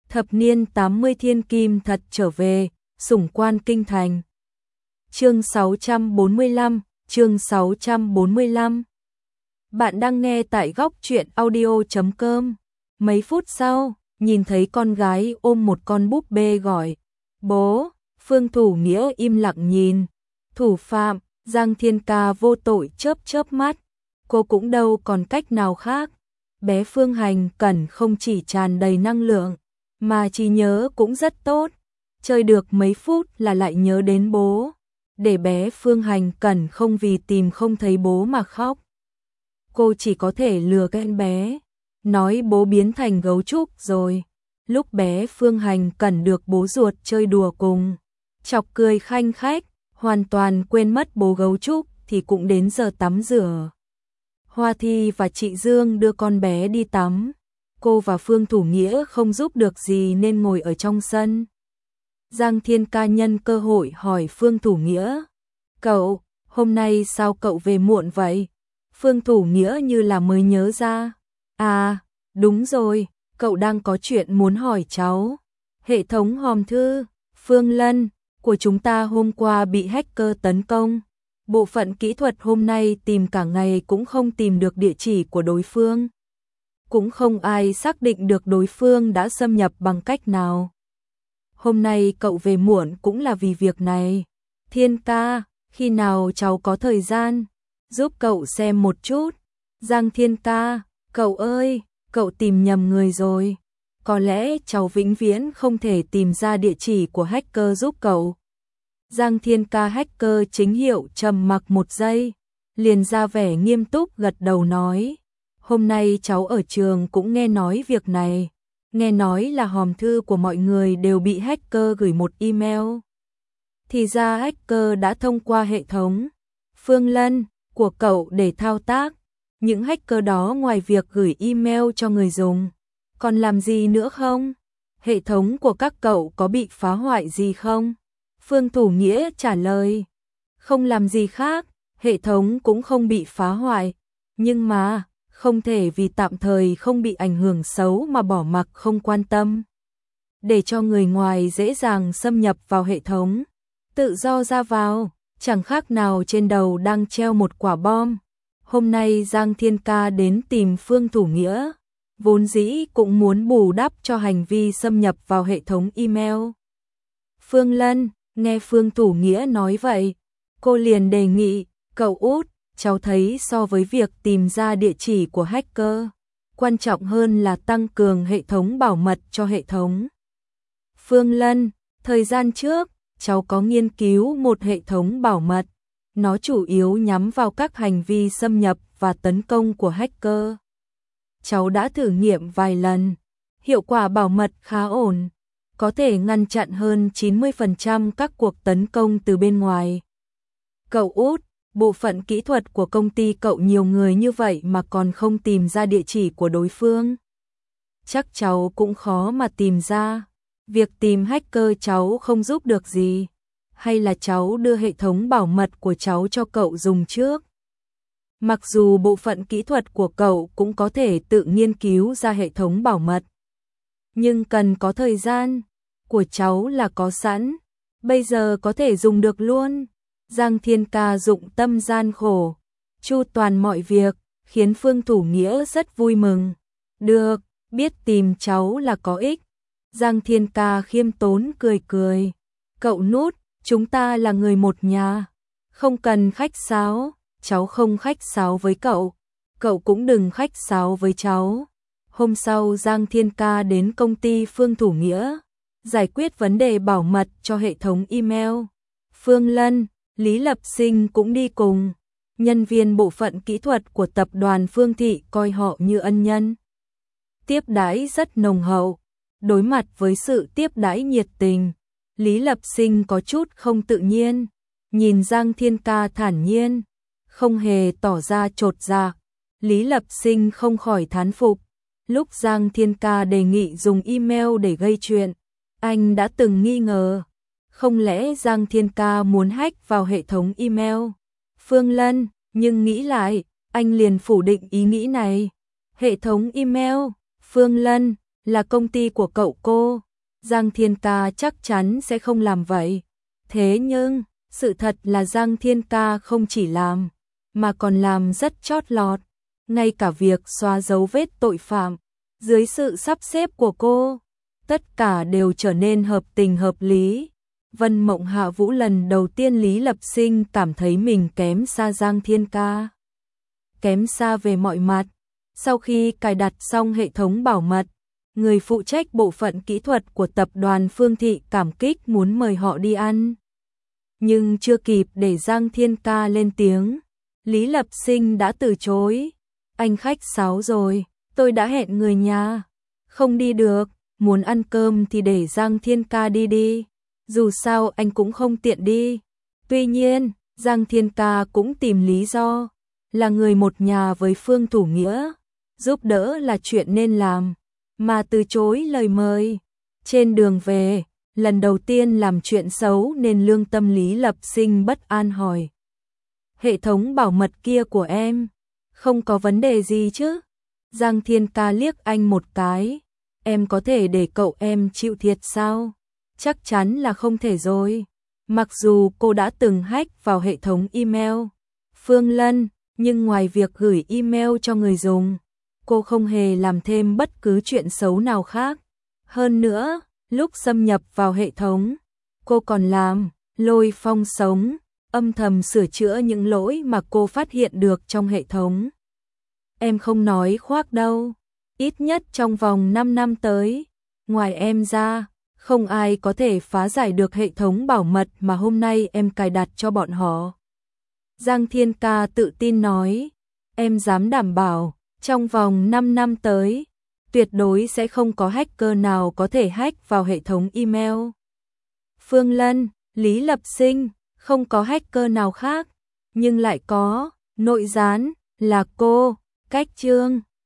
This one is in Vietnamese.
Thập niên 80 thiên kim thật trở về, sủng quan kinh thành. Chương 645. Bạn đang nghe tại góc truyện audio.com. Mấy phút sau, nhìn thấy con gái ôm một con búp bê gọi bố. Phương Thủ Nghĩa im lặng nhìn. Thủ phạm, Giang Thiên Ca vô tội chớp chớp mắt. Cô cũng đâu còn cách nào khác. Bé Phương Hành Cẩn không chỉ tràn đầy năng lượng, mà trí nhớ cũng rất tốt. Chơi được mấy phút là lại nhớ đến bố. Để bé Phương Hành Cẩn không vì tìm không thấy bố mà khóc. Cô chỉ có thể lừa các em bé, nói bố biến thành gấu trúc rồi. Lúc bé Phương Hành Cẩn được bố ruột chơi đùa cùng, chọc cười khanh khách, hoàn toàn quên mất bố gấu trúc thì cũng đến giờ tắm rửa. Hoa Thi và chị Dương đưa con bé đi tắm. Cô và Phương Thủ Nghĩa không giúp được gì nên ngồi ở trong sân. Giang Thiên Ca nhân cơ hội hỏi Phương Thủ Nghĩa: "Cậu, hôm nay sao cậu về muộn vậy?" Phương Thủ Nghĩa như là mới nhớ ra. "À, đúng rồi, cậu đang có chuyện muốn hỏi cháu. Hệ thống hòm thư, Phương Lân, của chúng ta hôm qua bị hacker tấn công. Bộ phận kỹ thuật hôm nay tìm cả ngày cũng không tìm được địa chỉ của đối phương. Cũng không ai xác định được đối phương đã xâm nhập bằng cách nào. Hôm nay cậu về muộn cũng là vì việc này. Thiên Ca, khi nào cháu có thời gian, giúp cậu xem một chút." Giang Thiên Ca: "Cậu ơi, cậu tìm nhầm người rồi. Có lẽ cháu vĩnh viễn không thể tìm ra địa chỉ của hacker giúp cậu." Giang Thiên Ca hacker chính hiệu trầm mặc một giây, liền ra vẻ nghiêm túc gật đầu nói: "Hôm nay cháu ở trường cũng nghe nói việc này. Nghe nói là hòm thư của mọi người đều bị hacker gửi một email. Thì ra hacker đã thông qua hệ thống Phương Lân của cậu để thao tác. Những hacker đó ngoài việc gửi email cho người dùng, còn làm gì nữa không? Hệ thống của các cậu có bị phá hoại gì không?" Phương Thủ Nghĩa trả lời: "Không làm gì khác, hệ thống cũng không bị phá hoại. Nhưng mà, không thể vì tạm thời không bị ảnh hưởng xấu mà bỏ mặc không quan tâm. Để cho người ngoài dễ dàng xâm nhập vào hệ thống, tự do ra vào, chẳng khác nào trên đầu đang treo một quả bom." Hôm nay Giang Thiên Ca đến tìm Phương Thủ Nghĩa, vốn dĩ cũng muốn bù đắp cho hành vi xâm nhập vào hệ thống email. Phương Lân nghe Phương Thủ Nghĩa nói vậy, cô liền đề nghị: "Cậu út, cháu thấy so với việc tìm ra địa chỉ của hacker, quan trọng hơn là tăng cường hệ thống bảo mật cho hệ thống." Phương Lân: "Thời gian trước, cháu có nghiên cứu một hệ thống bảo mật. Nó chủ yếu nhắm vào các hành vi xâm nhập và tấn công của hacker. Cháu đã thử nghiệm vài lần, hiệu quả bảo mật khá ổn, có thể ngăn chặn hơn 90% các cuộc tấn công từ bên ngoài." "Cậu út, bộ phận kỹ thuật của công ty cậu nhiều người như vậy mà còn không tìm ra địa chỉ của đối phương. Chắc cháu cũng khó mà tìm ra. Việc tìm hacker cháu không giúp được gì. Hay là cháu đưa hệ thống bảo mật của cháu cho cậu dùng trước? Mặc dù bộ phận kỹ thuật của cậu cũng có thể tự nghiên cứu ra hệ thống bảo mật, nhưng cần có thời gian. Của cháu là có sẵn, bây giờ có thể dùng được luôn." Giang Thiên Ca dụng tâm gian khổ, chu toàn mọi việc, khiến Phương Thủ Nghĩa rất vui mừng. "Được, biết tìm cháu là có ích." Giang Thiên Ca khiêm tốn cười cười: "Cậu Nút, chúng ta là người một nhà, không cần khách sáo. Cháu không khách sáo với cậu, cậu cũng đừng khách sáo với cháu." Hôm sau Giang Thiên Ca đến công ty Phương Thủ Nghĩa, giải quyết vấn đề bảo mật cho hệ thống email. Phương Lân, Lý Lập Sinh cũng đi cùng. Nhân viên bộ phận kỹ thuật của tập đoàn Phương Thị coi họ như ân nhân, tiếp đãi rất nồng hậu. Đối mặt với sự tiếp đãi nhiệt tình, Lý Lập Sinh có chút không tự nhiên, nhìn Giang Thiên Ca thản nhiên, không hề tỏ ra chột dạ. Lý Lập Sinh không khỏi thán phục. Lúc Giang Thiên Ca đề nghị dùng email để gây chuyện, anh đã từng nghi ngờ, không lẽ Giang Thiên Ca muốn hack vào hệ thống email Phương Lân, nhưng nghĩ lại, anh liền phủ định ý nghĩ này. Hệ thống email Phương Lân là công ty của cậu cô, Giang Thiên Ca chắc chắn sẽ không làm vậy. Thế nhưng, sự thật là Giang Thiên Ca không chỉ làm, mà còn làm rất chót lọt, ngay cả việc xóa dấu vết tội phạm, dưới sự sắp xếp của cô, tất cả đều trở nên hợp tình hợp lý. Vân Mộng Hạ Vũ lần đầu tiên Lý Lập Sinh cảm thấy mình kém xa Giang Thiên Ca. Kém xa về mọi mặt. Sau khi cài đặt xong hệ thống bảo mật, người phụ trách bộ phận kỹ thuật của tập đoàn Phương Thị cảm kích muốn mời họ đi ăn. Nhưng chưa kịp để Giang Thiên Ca lên tiếng, Lý Lập Sinh đã từ chối. Anh khách sáo rồi, tôi đã hẹn người nhà. Không đi được, muốn ăn cơm thì để Giang Thiên Ca đi đi. Dù sao anh cũng không tiện đi. Tuy nhiên, Giang Thiên Ca cũng tìm lý do. Là người một nhà với Phương Thủ Nghĩa, giúp đỡ là chuyện nên làm, mà từ chối lời mời. Trên đường về, lần đầu tiên làm chuyện xấu nên lương tâm Lý Lập Sinh bất an hỏi. Hệ thống bảo mật kia của em, không có vấn đề gì chứ? Giang Thiên Ca liếc anh một cái, em có thể để cậu em chịu thiệt sao? Chắc chắn là không thể rồi. Mặc dù cô đã từng hack vào hệ thống email Phương Lân, nhưng ngoài việc gửi email cho người dùng, cô không hề làm thêm bất cứ chuyện xấu nào khác. Hơn nữa, lúc xâm nhập vào hệ thống, cô còn làm lôi phong sống, âm thầm sửa chữa những lỗi mà cô phát hiện được trong hệ thống. Em không nói khoác đâu, ít nhất trong vòng 5 năm tới, ngoài em ra, không ai có thể phá giải được hệ thống bảo mật mà hôm nay em cài đặt cho bọn họ. Giang Thiên Ca tự tin nói, em dám đảm bảo, trong vòng 5 năm tới, tuyệt đối sẽ không có hacker nào có thể hack vào hệ thống email Phương Lân, Lý Lập Sinh, không có hacker nào khác, nhưng lại có, nội gián, là cô, Cách Trương.